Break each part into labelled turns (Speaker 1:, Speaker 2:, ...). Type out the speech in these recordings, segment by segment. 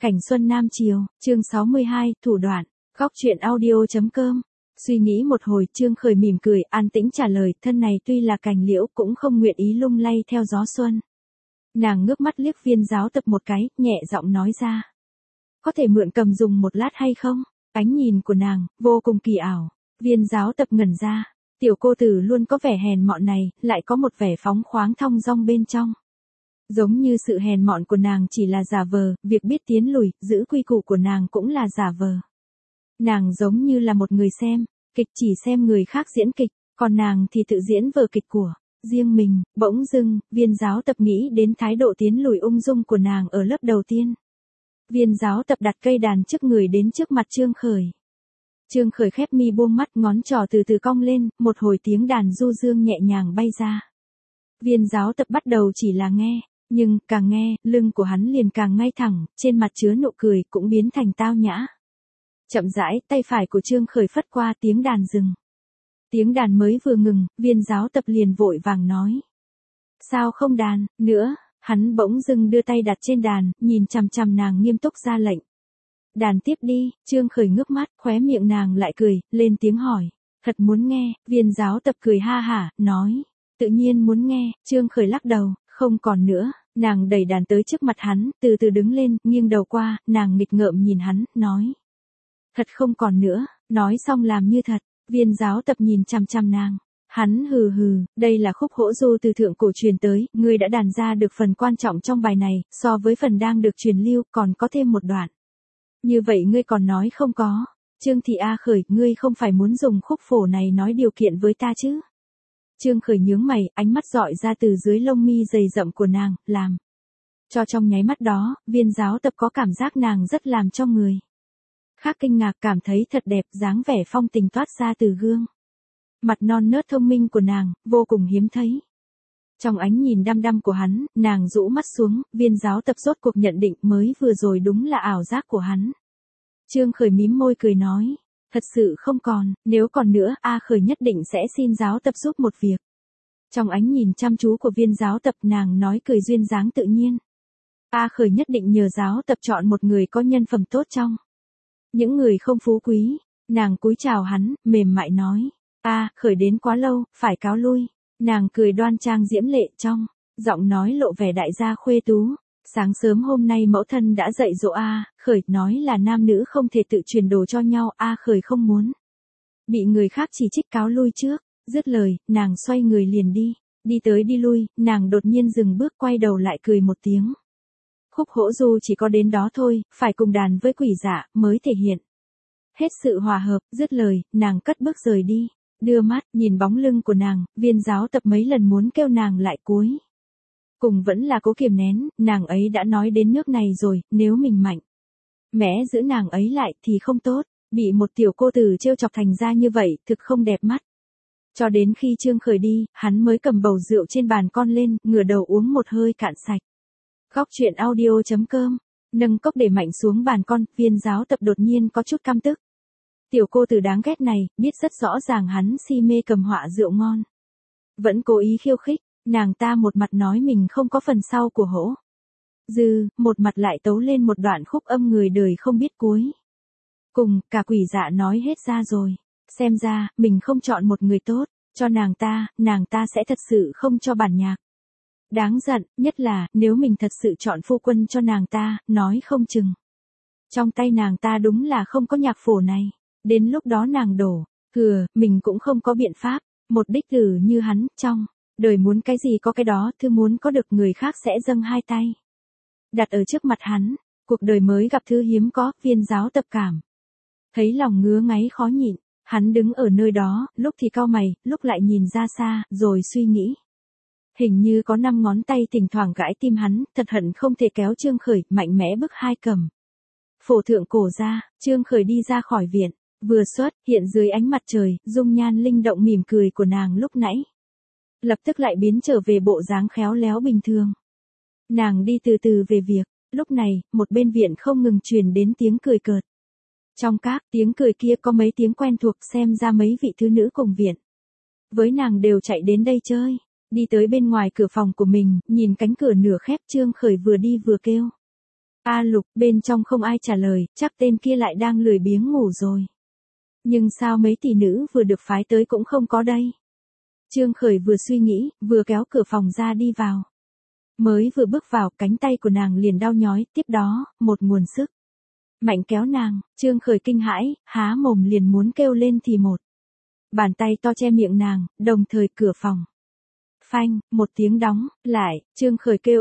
Speaker 1: Cảnh xuân Nam Chiều, chương 62, thủ đoạn, góc truyện audio.com. Suy nghĩ một hồi, Trương Khởi mỉm cười, an tĩnh trả lời, thân này tuy là cành liễu cũng không nguyện ý lung lay theo gió xuân. Nàng ngước mắt liếc Viên Giáo Tập một cái, nhẹ giọng nói ra. Có thể mượn cầm dùng một lát hay không? Ánh nhìn của nàng, vô cùng kỳ ảo. Viên Giáo Tập ngẩn ra. Tiểu cô tử luôn có vẻ hèn mọn này, lại có một vẻ phóng khoáng thong dong bên trong. Giống như sự hèn mọn của nàng chỉ là giả vờ, việc biết tiến lùi, giữ quy củ của nàng cũng là giả vờ. Nàng giống như là một người xem, kịch chỉ xem người khác diễn kịch, còn nàng thì tự diễn vở kịch của riêng mình. Bỗng dưng, Viên Giáo Tập nghĩ đến thái độ tiến lùi ung dung của nàng ở lớp đầu tiên. Viên Giáo Tập đặt cây đàn trước người đến trước mặt Trương Khởi. Trương Khởi khép mi buông mắt, ngón trỏ từ từ cong lên, một hồi tiếng đàn du dương nhẹ nhàng bay ra. Viên Giáo Tập bắt đầu chỉ là nghe, nhưng càng nghe, lưng của hắn liền càng ngay thẳng, trên mặt chứa nụ cười cũng biến thành tao nhã. Chậm rãi, tay phải của Trương Khởi phất qua, tiếng đàn dừng. Tiếng đàn mới vừa ngừng, Viên Giáo Tập liền vội vàng nói. Sao không đàn nữa? Hắn bỗng dưng đưa tay đặt trên đàn, nhìn chằm chằm nàng nghiêm túc ra lệnh. Đàn tiếp đi. Trương Khởi ngước mắt, khóe miệng nàng lại cười, lên tiếng hỏi. Thật muốn nghe? Viên Giáo Tập cười ha hả, nói. Tự nhiên muốn nghe. Trương Khởi lắc đầu, không còn nữa. Nàng đẩy đàn tới trước mặt hắn, từ từ đứng lên, nghiêng đầu qua, nàng nghịch ngợm nhìn hắn, nói. Thật không còn nữa. Nói xong làm như thật. Viên Giáo Tập nhìn chằm chằm nàng. Hắn hừ hừ, đây là khúc hỗ du từ thượng cổ truyền tới, ngươi đã đàn ra được phần quan trọng trong bài này, so với phần đang được truyền lưu, còn có thêm một đoạn. Như vậy ngươi còn nói không có. Trương Thị A Khởi, ngươi không phải muốn dùng khúc phổ này nói điều kiện với ta chứ? Trương Khởi nhướng mày, ánh mắt dọi ra từ dưới lông mi dày rậm của nàng, làm. Cho trong nháy mắt đó, Viên Giáo Tập có cảm giác nàng rất làm cho người khác kinh ngạc, cảm thấy thật đẹp, dáng vẻ phong tình toát ra từ gương mặt non nớt thông minh của nàng, vô cùng hiếm thấy. Trong ánh nhìn đăm đăm của hắn, nàng rũ mắt xuống, Viên Giáo Tập rốt cuộc nhận định mới vừa rồi đúng là ảo giác của hắn. Trương Khởi mím môi cười nói, thật sự không còn, nếu còn nữa, A Khởi nhất định sẽ xin Giáo Tập giúp một việc. Trong ánh nhìn chăm chú của Viên Giáo Tập, nàng nói cười duyên dáng tự nhiên. A Khởi nhất định nhờ Giáo Tập chọn một người có nhân phẩm tốt trong những người không phú quý. Nàng cúi chào hắn, mềm mại nói. Khởi đến quá lâu, phải cáo lui. Nàng cười đoan trang diễm lệ trong giọng nói lộ vẻ đại gia khuê tú. Sáng sớm hôm nay mẫu thân đã dạy dỗ Khởi, nói là nam nữ không thể tự truyền đồ cho nhau. Khởi không muốn bị người khác chỉ trích, cáo lui trước. Dứt lời, nàng xoay người liền đi. Đi tới đi lui, nàng đột nhiên dừng bước, quay đầu lại cười một tiếng. Khúc hỗ du chỉ có đến đó thôi, phải cùng đàn với quỷ dạ mới thể hiện hết sự hòa hợp. Dứt lời, nàng cất bước rời đi. Đưa mắt, nhìn bóng lưng của nàng, Viên Giáo Tập mấy lần muốn kêu nàng lại cuối cùng vẫn là cố kiềm nén. Nàng ấy đã nói đến nước này rồi, nếu mình mạnh mẽ giữ nàng ấy lại thì không tốt. Bị một tiểu cô tử trêu chọc thành ra như vậy, thực không đẹp mắt. Cho đến khi Trương Khởi đi, hắn mới cầm bầu rượu trên bàn con lên, ngửa đầu uống một hơi cạn sạch. Góc truyện audio.com. Nâng cốc để mạnh xuống bàn con, Viên Giáo Tập đột nhiên có chút căm tức. Tiểu cô tử đáng ghét này, biết rất rõ ràng hắn si mê cầm họa rượu ngon, vẫn cố ý khiêu khích. Nàng ta một mặt nói mình không có phần sau của hỗ dư, một mặt lại tấu lên một đoạn khúc âm người đời không biết cuối cùng. Cả quỷ dạ nói hết ra rồi. Xem ra, mình không chọn một người tốt cho nàng ta sẽ thật sự không cho bản nhạc. Đáng giận, nhất là, nếu mình thật sự chọn phu quân cho nàng ta, nói không chừng trong tay nàng ta đúng là không có nhạc phổ này. Đến lúc đó nàng đổ thừa, mình cũng không có biện pháp. Một đích tử như hắn, trong đời muốn cái gì có cái đó, thứ muốn có được người khác sẽ dâng hai tay đặt ở trước mặt hắn. Cuộc đời mới gặp thứ hiếm có. Viên Giáo Tập cảm thấy lòng ngứa ngáy khó nhịn. Hắn đứng ở nơi đó, lúc thì cau mày, lúc lại nhìn ra xa, rồi suy nghĩ. Hình như có 5 ngón tay thỉnh thoảng gãi tim hắn, thật hận không thể kéo Trương Khởi, mạnh mẽ bức hai cầm phổ thượng cổ ra. Trương Khởi đi ra khỏi viện, vừa xuất hiện dưới ánh mặt trời, dung nhan linh động mỉm cười của nàng lúc nãy lập tức lại biến trở về bộ dáng khéo léo bình thường. Nàng đi từ từ về việc. Lúc này, một bên viện không ngừng truyền đến tiếng cười cợt. Trong các tiếng cười kia có mấy tiếng quen thuộc, xem ra mấy vị thứ nữ cùng viện với nàng đều chạy đến đây chơi. Đi tới bên ngoài cửa phòng của mình, nhìn cánh cửa nửa khép, Trương Khởi vừa đi vừa kêu. A Lục, bên trong không ai trả lời, chắc tên kia lại đang lười biếng ngủ rồi. Nhưng sao mấy tỷ nữ vừa được phái tới cũng không có đây? Trương Khởi vừa suy nghĩ, vừa kéo cửa phòng ra đi vào. Mới vừa bước vào, cánh tay của nàng liền đau nhói, tiếp đó, một nguồn sức mạnh kéo nàng, Trương Khởi kinh hãi, há mồm liền muốn kêu lên thì một bàn tay to che miệng nàng, đồng thời cửa phòng. Phanh, một tiếng đóng, lại, Trương Khởi kêu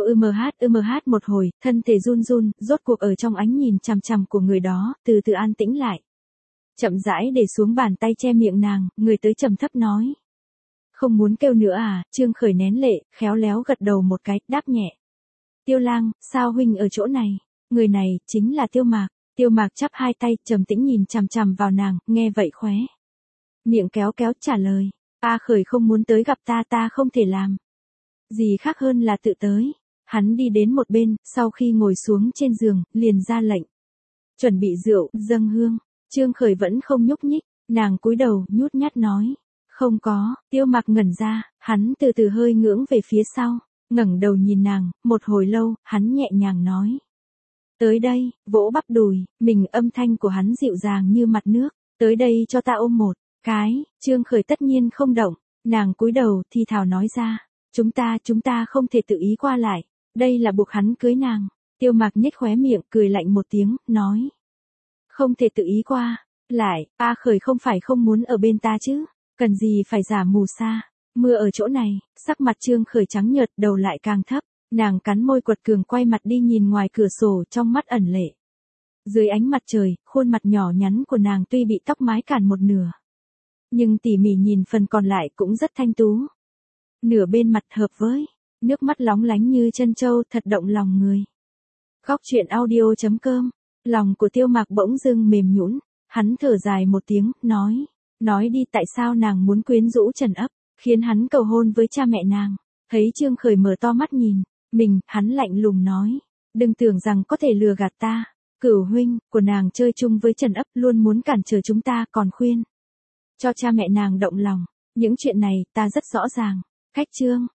Speaker 1: một hồi, thân thể run run, rốt cuộc ở trong ánh nhìn chằm chằm của người đó, từ từ an tĩnh lại. Chậm rãi để xuống bàn tay che miệng nàng, người tới trầm thấp nói. Không muốn kêu nữa à, Trương Khởi nén lệ, khéo léo gật đầu một cái, đáp nhẹ. Tiêu Lang, sao huynh ở chỗ này? Người này, chính là Tiêu Mạc. Tiêu Mạc chắp hai tay, trầm tĩnh nhìn chằm chằm vào nàng, nghe vậy khóe miệng kéo kéo trả lời. A Khởi không muốn tới gặp ta không thể làm gì khác hơn là tự tới. Hắn đi đến một bên, sau khi ngồi xuống trên giường, liền ra lệnh. Chuẩn bị rượu, dâng hương. Trương Khởi vẫn không nhúc nhích, nàng cúi đầu, nhút nhát nói. Không có, Tiêu Mạc ngẩn ra, hắn từ từ hơi ngưỡng về phía sau, ngẩng đầu nhìn nàng, một hồi lâu, hắn nhẹ nhàng nói. Tới đây, vỗ bắp đùi, mình âm thanh của hắn dịu dàng như mặt nước, tới đây cho ta ôm một cái, Trương Khởi tất nhiên không động, nàng cúi đầu thì thào nói ra, chúng ta không thể tự ý qua lại, đây là buộc hắn cưới nàng. Tiêu Mạc nhếch khóe miệng, cười lạnh một tiếng, nói. Không thể tự ý qua, lại, A Khởi không phải không muốn ở bên ta chứ, cần gì phải giả mù sa, mưa ở chỗ này, sắc mặt Trương Khởi trắng nhợt, đầu lại càng thấp. Nàng cắn môi quật cường quay mặt đi nhìn ngoài cửa sổ trong mắt ẩn lệ. Dưới ánh mặt trời, khuôn mặt nhỏ nhắn của nàng tuy bị tóc mái cản một nửa. Nhưng tỉ mỉ nhìn phần còn lại cũng rất thanh tú. Nửa bên mặt hợp với, nước mắt lóng lánh như chân châu thật động lòng người. Góc truyện audio.com, lòng của Tiêu Mạc bỗng dưng mềm nhũn, hắn thở dài một tiếng, nói đi tại sao nàng muốn quyến rũ Trần Ấp, khiến hắn cầu hôn với cha mẹ nàng. Thấy Trương Khởi mở to mắt nhìn. Hắn lạnh lùng nói, đừng tưởng rằng có thể lừa gạt ta, Cửu huynh của nàng chơi chung với Trần Ấp luôn muốn cản trở chúng ta còn khuyên cho cha mẹ nàng động lòng, những chuyện này ta rất rõ ràng. Khách Trương